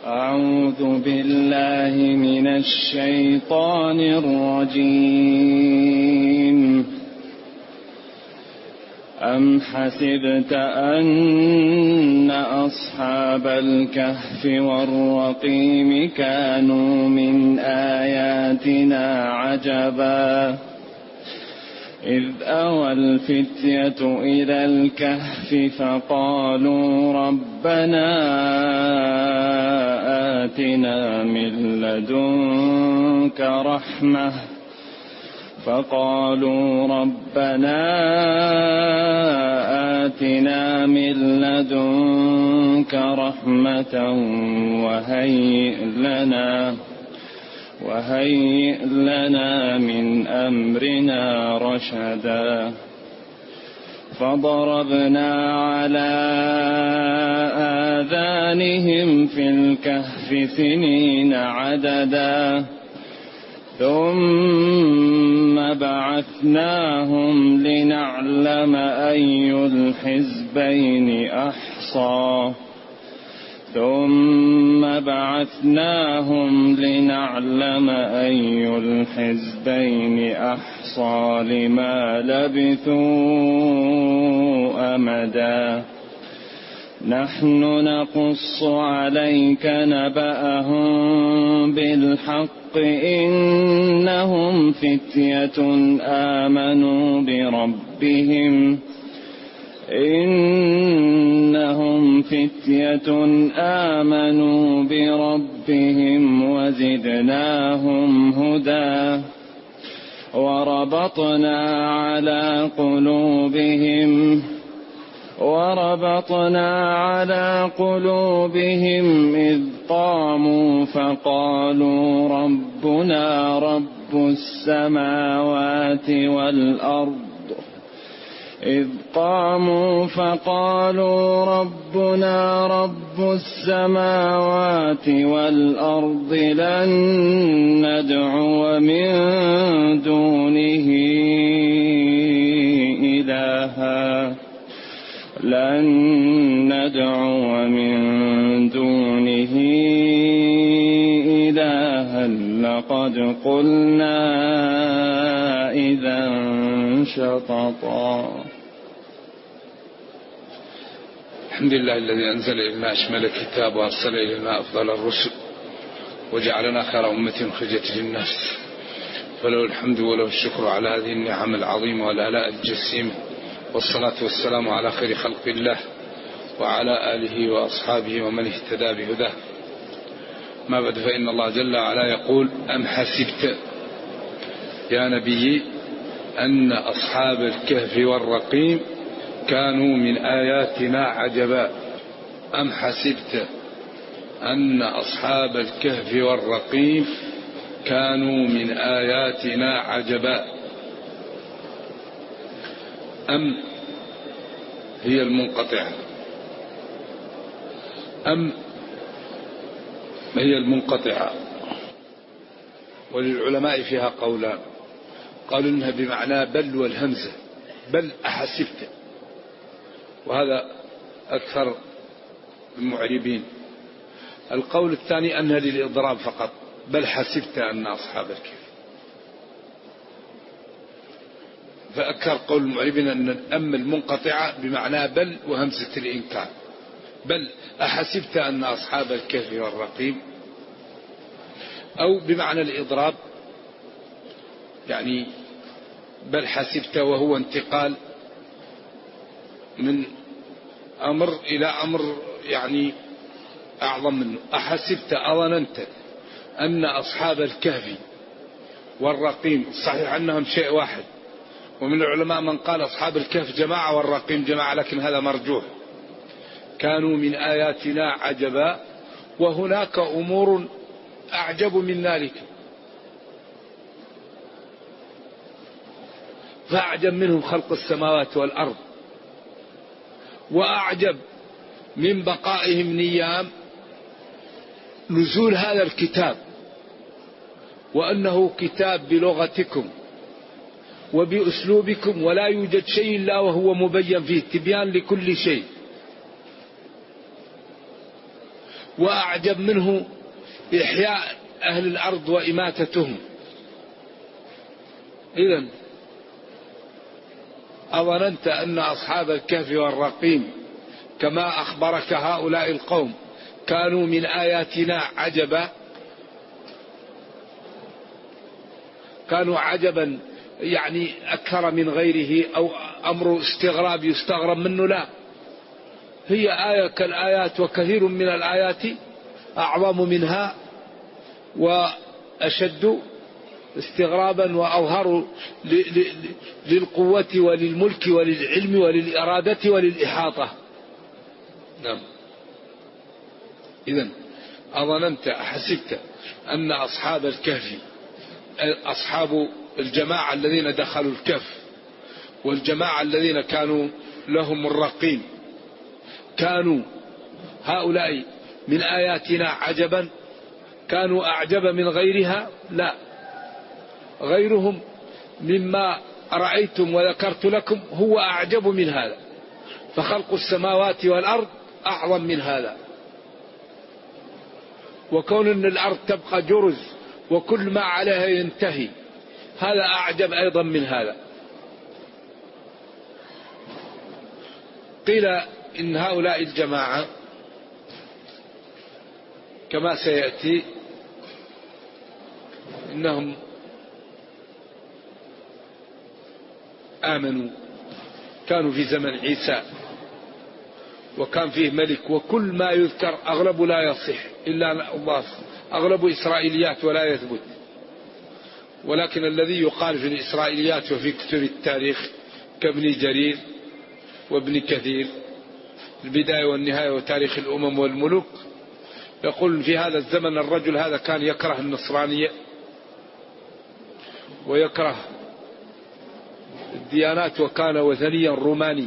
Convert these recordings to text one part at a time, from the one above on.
أعوذ بالله من الشيطان الرجيم. أم حسبت أن أصحاب الكهف والرقيم كانوا من آياتنا عجبا إذ أوى الفتية إلى الكهف فقالوا ربنا آتنا من لدنك رحمة وهيئ لنا من أمرنا رشدا فضربنا على آذانهم في الكهف سنين عددا ثم بعثناهم لنعلم أي الحزبين أحصى لما لبثوا أمدا نحن نقص عليك نبأهم بالحق إنهم فتية آمنوا بربهم وزدناهم هدى وربطنا على قلوبهم إذ قاموا فقالوا ربنا رب السماوات والأرض لن ندعو من دونه إلها لقد قلنا إذا شططا. الحمد لله الذي أنزل إلينا أشمل الكتاب وأرسل إلينا أفضل الرسل وجعلنا خير أمة أخرجت للناس، فله الحمد وله الشكر على هذه النعم العظيمة والآلاء الجسيمة، والصلاة والسلام على خير خلق الله وعلى آله وأصحابه ومن اهتدى بهداه. ما بعد، فإن الله جل وعلا يقول: أم حسبت يا نبي أن أصحاب الكهف والرقيم كانوا من آياتنا عجبا. أم حسبت أن أصحاب الكهف والرقيم كانوا من آياتنا عجبا. أم هي المنقطعة، أم هي المنقطعة، وللعلماء فيها قولان. قالوا إنها بمعنى بل والهمزة، بل أحسبت، وهذا أكثر المعربين. القول الثاني أنها للإضراب فقط، بل حسبت أن أصحاب الكهف. فأكثر قول المعربين أن الأم المنقطعة بمعنى بل وهمزة الإنكار، بل أحسبت أن أصحاب الكهف والرقيم، أو بمعنى الإضراب، يعني بل حسبت وهو انتقال من أمر إلى أمر يعني أعظم منه. أحسبت أظننت أن أصحاب الكهف والرقيم، صحيح أنهم شيء واحد، ومن العلماء من قال أصحاب الكهف جماعة والرقيم جماعة، لكن هذا مرجوح. كانوا من آياتنا عجبا، وهناك أمور أعجب من ذلك، فأعجب منهم خلق السماوات والأرض، وأعجب من بقائهم نيام نزول هذا الكتاب، وأنه كتاب بلغتكم وبأسلوبكم، ولا يوجد شيء إلا وهو مبين فيه تبيان لكل شيء. وأعجب منه إحياء أهل الأرض وإماتتهم. إذن أظننت أن أصحاب الكهف والرقيم كما أخبرك هؤلاء القوم كانوا من آياتنا عجبا، كانوا عجبا يعني أكثر من غيره، أو أمر استغراب يستغرب منه؟ لا، هي آية كالآيات، وكثير من الآيات أعظم منها وأشد استغرابا وأظهر للقوة وللملك وللعلم وللإرادة وللإحاطة. نعم. إذن أظننت أحسبت أن أصحاب الكهف، أصحاب الجماعة الذين دخلوا الكهف والجماعة الذين كانوا لهم الرقيم، كانوا هؤلاء من آياتنا عجبا، كانوا أعجب من غيرها؟ لا، غيرهم مما رأيتم وذكرت لكم هو أعجب من هذا، فخلق السماوات والأرض أعظم من هذا، وكون أن الأرض تبقى جرز وكل ما عليها ينتهي هذا أعجب أيضا من هذا. قيل إن هؤلاء الجماعة كما سيأتي إنهم آمنوا، كانوا في زمن عيسى وكان فيه ملك، وكل ما يذكر أغلب لا يصح إلا الله، أغلب إسرائيليات ولا يثبت، ولكن الذي يقال في الإسرائيليات وفي كتب التاريخ كابن جرير وابن كثير البداية والنهاية وتاريخ الأمم والملوك، يقول في هذا الزمن الرجل هذا كان يكره النصرانية ويكره الديانات، وكان وثنيا روماني،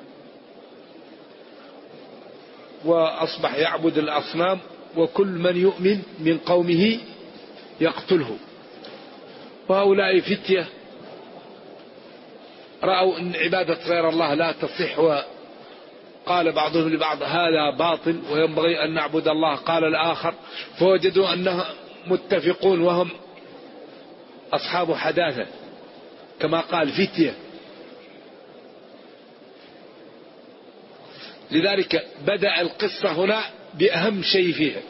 وأصبح يعبد الأصنام، وكل من يؤمن من قومه يقتله. وهؤلاء فتية رأوا أن عبادة غير الله لا تصح، وقال بعضهم لبعض هذا باطل وينبغي أن نعبد الله، قال الآخر، فوجدوا أنهم متفقون وهم أصحاب حداثة كما قال فتية. لذلك بدأ القصة هنا بأهم شيء فيها.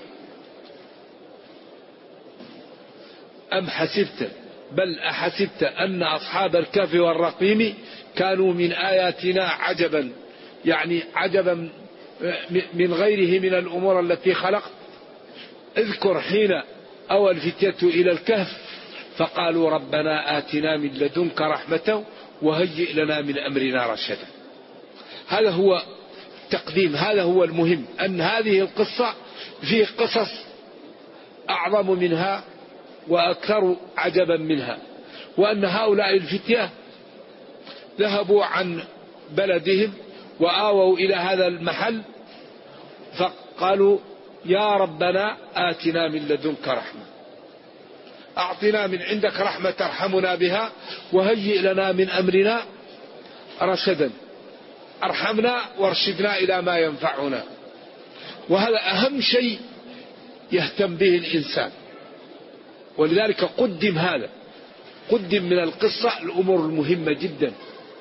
أم حسبت بل أحسبت أن أصحاب الكهف والرقيم كانوا من آياتنا عجبا، يعني عجبا من غيره من الأمور التي خلقت. اذكر حين أوى الفتية إلى الكهف فقالوا ربنا آتنا من لدنك رحمة وهيئ لنا من أمرنا رشدا. هذا هو تقديم، هذا هو المهم، أن هذه القصة في قصص أعظم منها وأكثر عجبا منها، وأن هؤلاء الفتية ذهبوا عن بلدهم وآووا إلى هذا المحل فقالوا يا ربنا آتنا من لدنك رحمة، أعطنا من عندك رحمة ترحمنا بها، وهيئ لنا من أمرنا رشدا، أرحمنا وارشدنا إلى ما ينفعنا. وهذا أهم شيء يهتم به الإنسان، ولذلك قدم هذا، قدم من القصة الأمور المهمة جدا.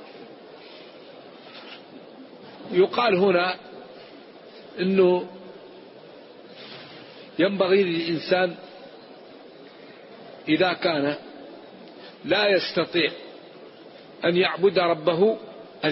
يقال هنا أنه ينبغي للإنسان إذا كان لا يستطيع أن يعبد ربه أن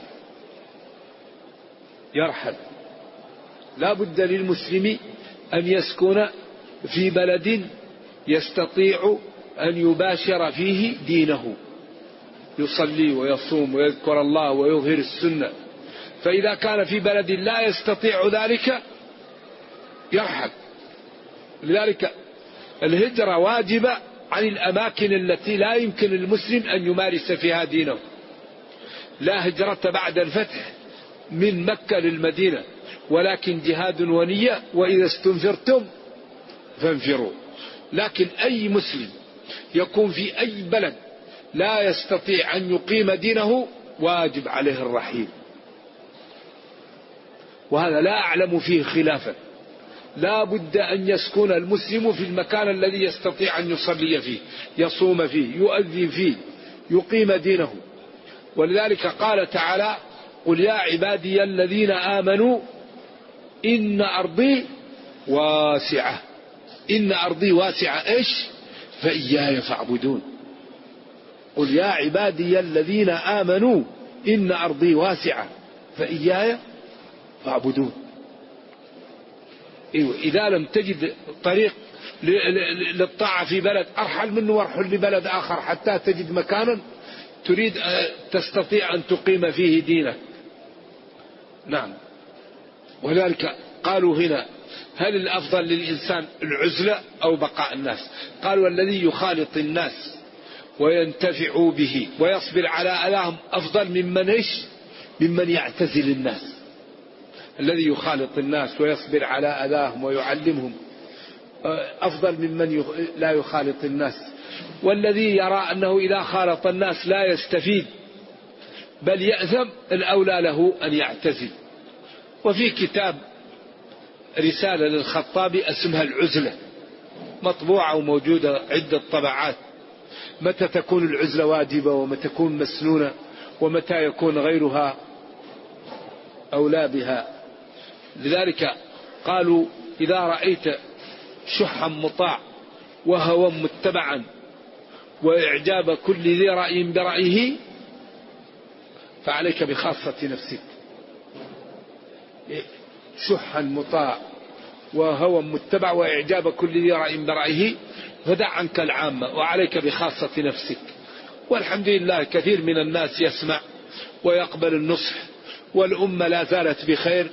يرحل. لا بد للمسلم أن يسكن في بلد يستطيع أن يباشر فيه دينه، يصلي ويصوم ويذكر الله ويظهر السنة. فإذا كان في بلد لا يستطيع ذلك يرحل. لذلك الهجرة واجبة عن الأماكن التي لا يمكن للمسلم أن يمارس فيها دينه. لا هجرة بعد الفتح من مكة للمدينة، ولكن جهاد ونية، وإذا استنفرتم فانفروا. لكن أي مسلم يكون في أي بلد لا يستطيع أن يقيم دينه واجب عليه الرحيل، وهذا لا أعلم فيه خلافا. لا بد أن يسكن المسلم في المكان الذي يستطيع أن يصلي فيه، يصوم فيه، يؤذن فيه، يقيم دينه. ولذلك قال تعالى: قل يا عبادي الذين آمنوا إن أرضي واسعة. إن أرضي واسعة إيش؟ فإياي فاعبدون. قل يا عبادي الذين آمنوا إن أرضي واسعة فإياي فاعبدون. إذا لم تجد طريق للطاعة في بلد، أرحل منه وارحل لبلد آخر حتى تجد مكانا تريد تستطيع أن تقيم فيه دينك. نعم. ولذلك قالوا هنا: هل الأفضل للإنسان العزلة أو بقاء الناس؟ قالوا: الذي يخالط الناس وينتفع به ويصبر على أذاهم أفضل ممن يعتزل الناس. الذي يخالط الناس ويصبر على أذاهم ويعلمهم أفضل ممن لا يخالط الناس. والذي يرى أنه إذا خالط الناس لا يستفيد بل يأثم، الأولى له أن يعتزل. وفي كتاب رسالة للخطابي اسمها العزلة، مطبوعة وموجودة عدة طبعات، متى تكون العزلة واجبة ومتى تكون مسنونة ومتى يكون غيرها أولى بها. لذلك قالوا: إذا رأيت شحا مطاع وهوى متبعا وإعجاب كل ذي رأي برأيه فعليك بخاصة نفسك. شحا مطاع وهوى متبع وإعجاب كل ذي رأي برأيه فدع عنك العامة وعليك بخاصة نفسك. والحمد لله كثير من الناس يسمع ويقبل النصح، والأمة لا زالت بخير،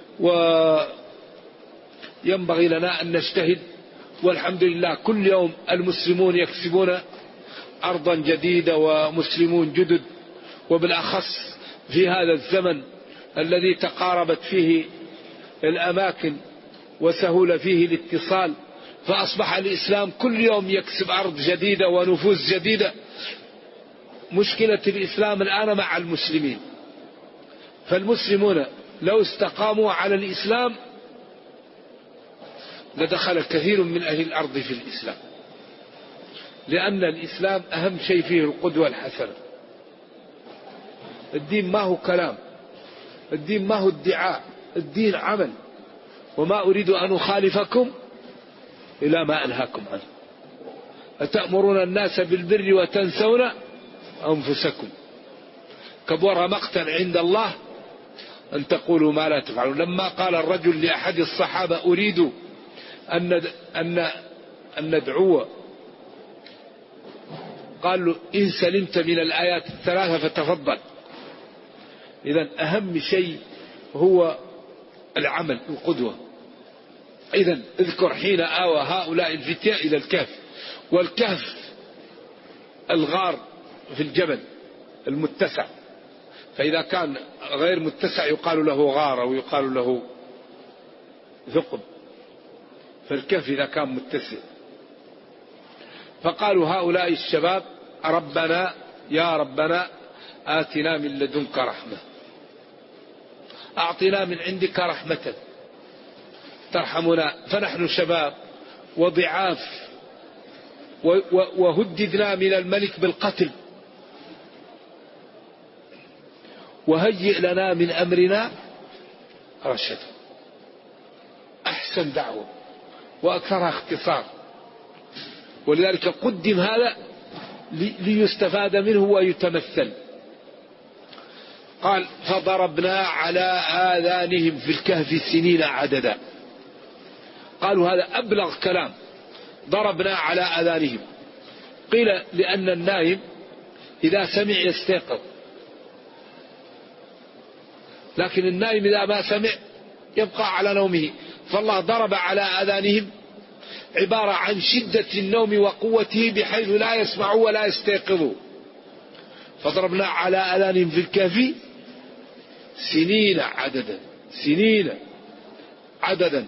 وينبغي لنا أن نجتهد. والحمد لله كل يوم المسلمون يكسبون أرضا جديدة ومسلمون جدد، وبالأخص في هذا الزمن الذي تقاربت فيه الأماكن وسهول فيه الاتصال، فأصبح الإسلام كل يوم يكسب أرض جديدة ونفوس جديدة. مشكلة الإسلام الآن مع المسلمين، فالمسلمون لو استقاموا على الإسلام لدخل كثير من أهل الأرض في الإسلام، لأن الإسلام أهم شيء فيه القدوة الحسنة. الدين ما هو كلام، الدين ما هو ادعاء، الدين عمل. وما أريد أن أخالفكم إلى ما أنهاكم عنه. أتأمرون الناس بالبر وتنسون أنفسكم كبر مقتا عند الله أن تقولوا ما لا تفعلون. لما قال الرجل لأحد الصحابة: أريد أن ندعو، قال له: إن سلمت من الآيات الثلاثة فتفضل. إذن أهم شيء هو العمل، القدوة. إذن اذكر حين آوى هؤلاء الفتية إلى الكهف، والكهف الغار في الجبل المتسع، فإذا كان غير متسع يقال له غار أو يقال له ثقب، فالكهف إذا كان متسع. فقالوا هؤلاء الشباب: ربنا يا ربنا آتنا من لدنك رحمة، أعطنا من عندك رحمة ترحمنا، فنحن شباب وضعاف وهددنا من الملك بالقتل، وهيئ لنا من أمرنا رشدا. أحسن دعوة وأكثرها اختصار، ولذلك قدم هذا ليستفاد منه ويتمثل. قال: فضربنا على آذانهم في الكهف سنين عددا. قالوا هذا أبلغ كلام، ضربنا على آذانهم. قيل لأن النائم إذا سمع يستيقظ، لكن النائم إذا ما سمع يبقى على نومه. فالله ضرب على آذانهم عبارة عن شدة النوم وقوته بحيث لا يسمعوا ولا يستيقظوا. فضربنا على آذانهم في الكهف سنين عددا، سنين عددا.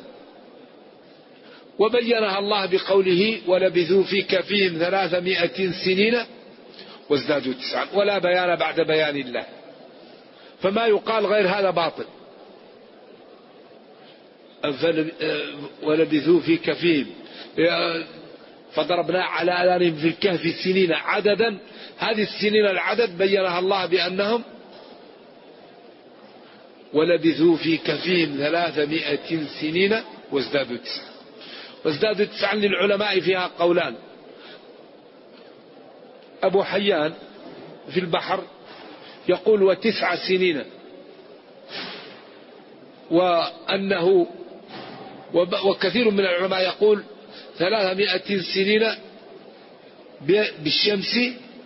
وبينها الله بقوله: ولبثوا في كهفهم 300 سنين وازدادوا 9، ولا بيان بعد بيان الله. فما يقال غير هذا باطل. ولبثوا في كهفهم فضربنا على آذانهم في الكهف سنين عددا. هذه السنين العدد بينها الله بأنهم ولبثوا في كهفهم 300 سنين وازدادوا 9. وازدادوا 9 للعلماء فيها قولان. أبو حيان في البحر يقول 9 سنين، وأنه وكثير من العلماء يقول 300 سنين بالشمس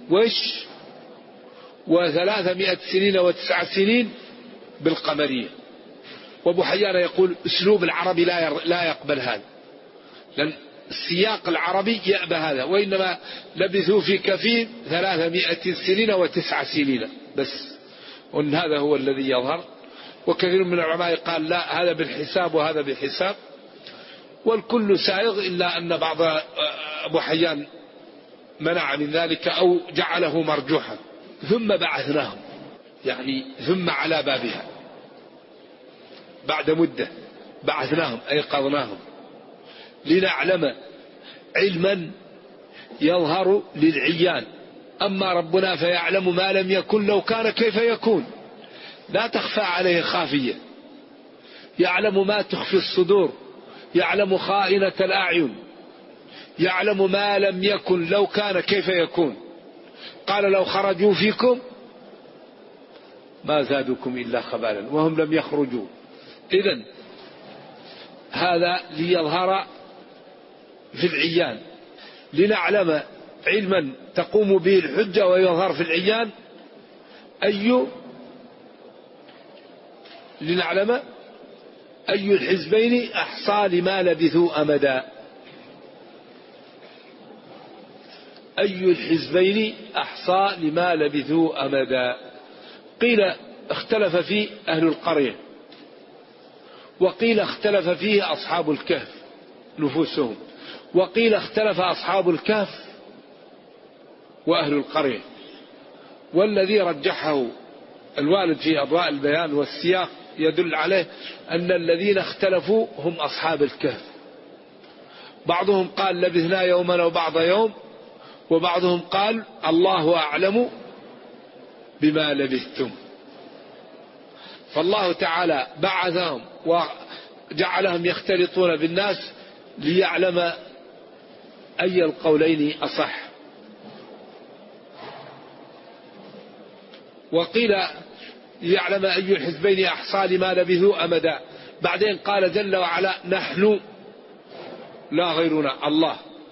و300 سنين و9 سنين بالقمرية. وابو حيان يقول اسلوب العربي لا يقبل هذا، لأن السياق العربي يأبى هذا، وإنما لبثوا في كهفهم 300 سنين و9 سنين بس، وأن هذا هو الذي يظهر. وكثير من العلماء قال لا، هذا بالحساب وهذا بالحساب، والكل سائغ، إلا أن بعض أبو حيان منع من ذلك أو جعله مرجوحا. ثم بعثناهم، يعني ثم على بابها بعد مدة بعثناهم أيقظناهم لنعلم علما يظهر للعيان. أما ربنا فيعلم ما لم يكن لو كان كيف يكون، لا تخفى عليه خافية، يعلم ما تخفي الصدور، يعلم خائنة الأعين، يعلم ما لم يكن لو كان كيف يكون. قال لو خرجوا فيكم ما زادوكم إلا خبالا وهم لم يخرجوا. إذن هذا ليظهر في العيان، لنعلم علما تقوم به الحجة ويظهر في العيان لنعلم أي الحزبين أحصى لما لبثوا أمدا. أي الحزبين أحصى لما لبثوا أمدا. قيل اختلف فيه أهل القرية، وقيل اختلف فيه أصحاب الكهف نفوسهم، وقيل اختلف أصحاب الكهف وأهل القرية. والذي رجحه الوالد في أضواء البيان والسياق يدل عليه أن الذين اختلفوا هم أصحاب الكهف. بعضهم قال لبثنا يوما أو بعض يوم، وبعضهم قال الله أعلم بما لبثتم. فالله تعالى بعثهم وجعلهم يختلطون بالناس ليعلم أي القولين أصح. وقيل ليعلم أي الحزبين أحصى لما لبثوا أمدا. بعدين قال جل وعلا نحن لا غيرنا الله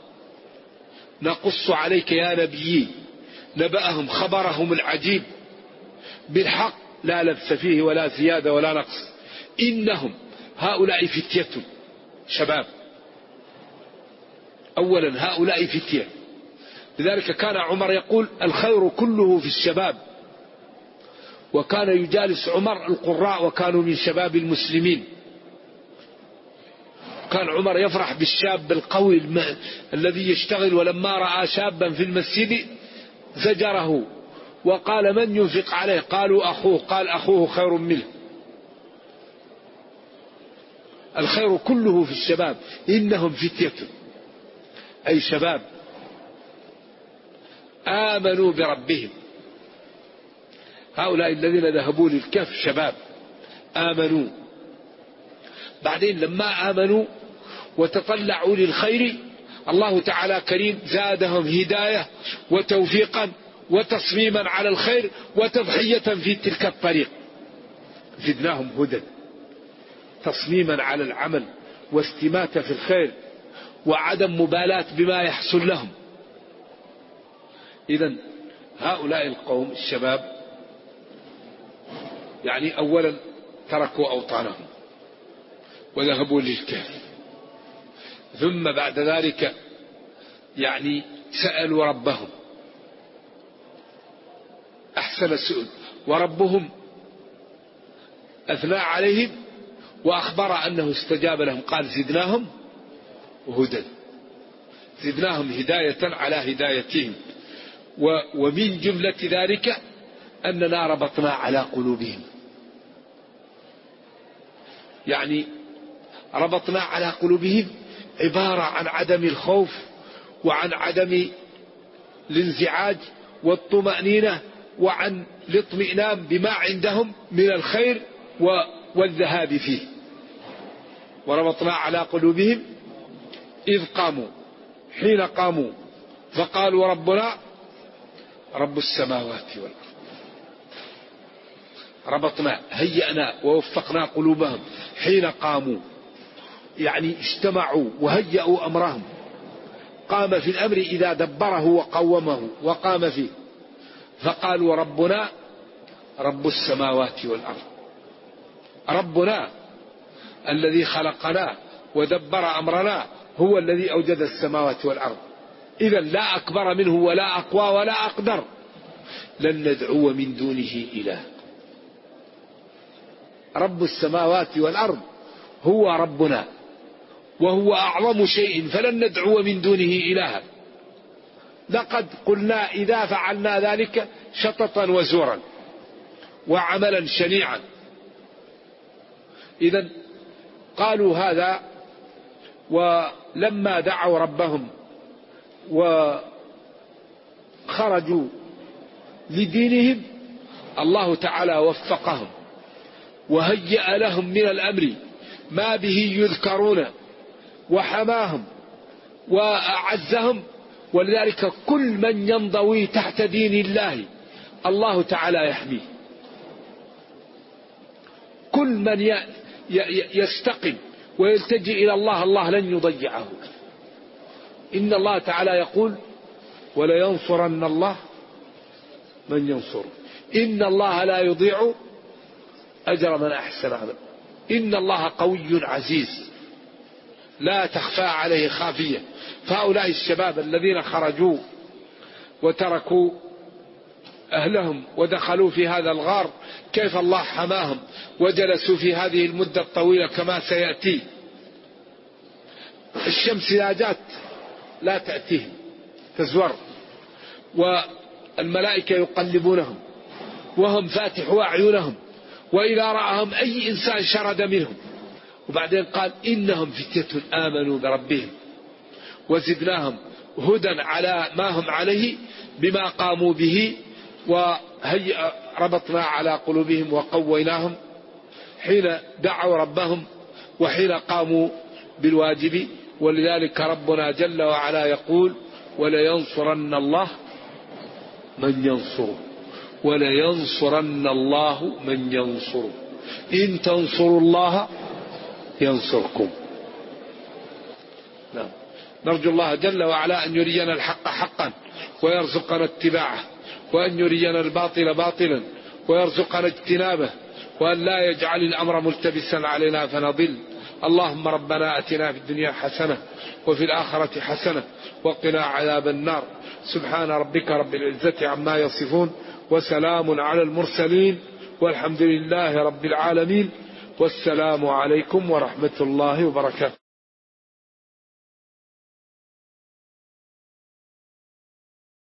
نقص عليك يا نبي نبأهم خبرهم العجيب بالحق لا لبس فيه ولا زيادة ولا نقص. إنهم هؤلاء فتية شباب. أولا هؤلاء فتية، لذلك كان عمر يقول الخير كله في الشباب، وكان يجالس عمر القراء وكانوا من شباب المسلمين. كان عمر يفرح بالشاب القوي الذي يشتغل، ولما رأى شابا في المسجد زجره وقال من ينفق عليه؟ قالوا أخوه، قال أخوه خير منه. الخير كله في الشباب. إنهم فتية أي شباب آمنوا بربهم. هؤلاء الذين ذهبوا للكهف شباب آمنوا. بعدين لما آمنوا وتطلعوا للخير الله تعالى كريم زادهم هداية وتوفيقا وتصميما على الخير وتضحية في تلك الطريق. زدناهم هدى، تصميما على العمل واستماتة في الخير وعدم مبالاة بما يحصل لهم. إذن هؤلاء القوم الشباب يعني أولا تركوا أوطانهم وذهبوا للكهف، ثم بعد ذلك يعني سألوا ربهم أحسن السؤال، وربهم أثنى عليهم وأخبر أنه استجاب لهم. قال زدناهم هدى، زدناهم هداية على هدايتهم. ومن جملة ذلك أننا ربطنا على قلوبهم. يعني ربطنا على قلوبهم عبارة عن عدم الخوف وعن عدم الانزعاج والطمأنينة وعن الاطمئنان بما عندهم من الخير والذهاب فيه. وربطنا على قلوبهم إذ قاموا حين قاموا فقالوا ربنا رب السماوات والأرض. ربطنا هيأنا ووفقنا قلوبهم حين قاموا، يعني اجتمعوا وهيأوا أمرهم. قام في الأمر إذا دبره وقومه وقام فيه، فقالوا ربنا رب السماوات والأرض. ربنا الذي خلقنا ودبر أمرنا هو الذي أوجد السماوات والأرض، إذا لا أكبر منه ولا أقوى ولا أقدر. لن ندعو من دونه إله. رب السماوات والأرض هو ربنا وهو أعظم شيء، فلن ندعو من دونه إلها. لقد قلنا إذا فعلنا ذلك شططا وزورا وعملا شنيعا. إذن قالوا هذا، ولما دعوا ربهم وخرجوا لدينهم الله تعالى وفقهم وهيأ لهم من الأمر ما به يذكرون وحماهم وأعزهم. ولذلك كل من ينضوي تحت دين الله الله تعالى يحميه. كل من يستقم ويلتجئ إلى الله الله لن يضيعه. إن الله تعالى يقول ولينصرن الله من ينصره، إن الله لا يضيع أجر من أحسن عملا. إن الله قوي عزيز لا تخفى عليه خافية. فهؤلاء الشباب الذين خرجوا وتركوا أهلهم ودخلوا في هذا الغار كيف الله حماهم وجلسوا في هذه المدة الطويلة كما سيأتي. الشمس إذا جاءت لا تأتيهم، تزور، والملائكة يقلبونهم وهم فاتحوا أعينهم، وإذا رأهم أي إنسان شرد منهم. وبعدين قال إنهم فتية آمنوا بربهم وزدناهم هدى على ما هم عليه بما قاموا به وربطنا على قلوبهم وقويناهم حين دعوا ربهم وحين قاموا بالواجب. ولذلك ربنا جل وعلا يقول ولينصرن الله من ينصره، ولينصرن الله من ينصره، إن تنصروا الله ينصركم. نعم. نرجو الله جل وعلا أن يرينا الحق حقا ويرزقنا اتباعه، وأن يرينا الباطل باطلا ويرزقنا اجتنابه، وأن لا يجعل الأمر ملتبسا علينا فنضل. اللهم ربنا أتنا في الدنيا حسنة وفي الآخرة حسنة وقنا عذاب النار. سبحان ربك رب العزة عما يصفون وسلام على المرسلين والحمد لله رب العالمين. والسلام عليكم ورحمة الله وبركاته.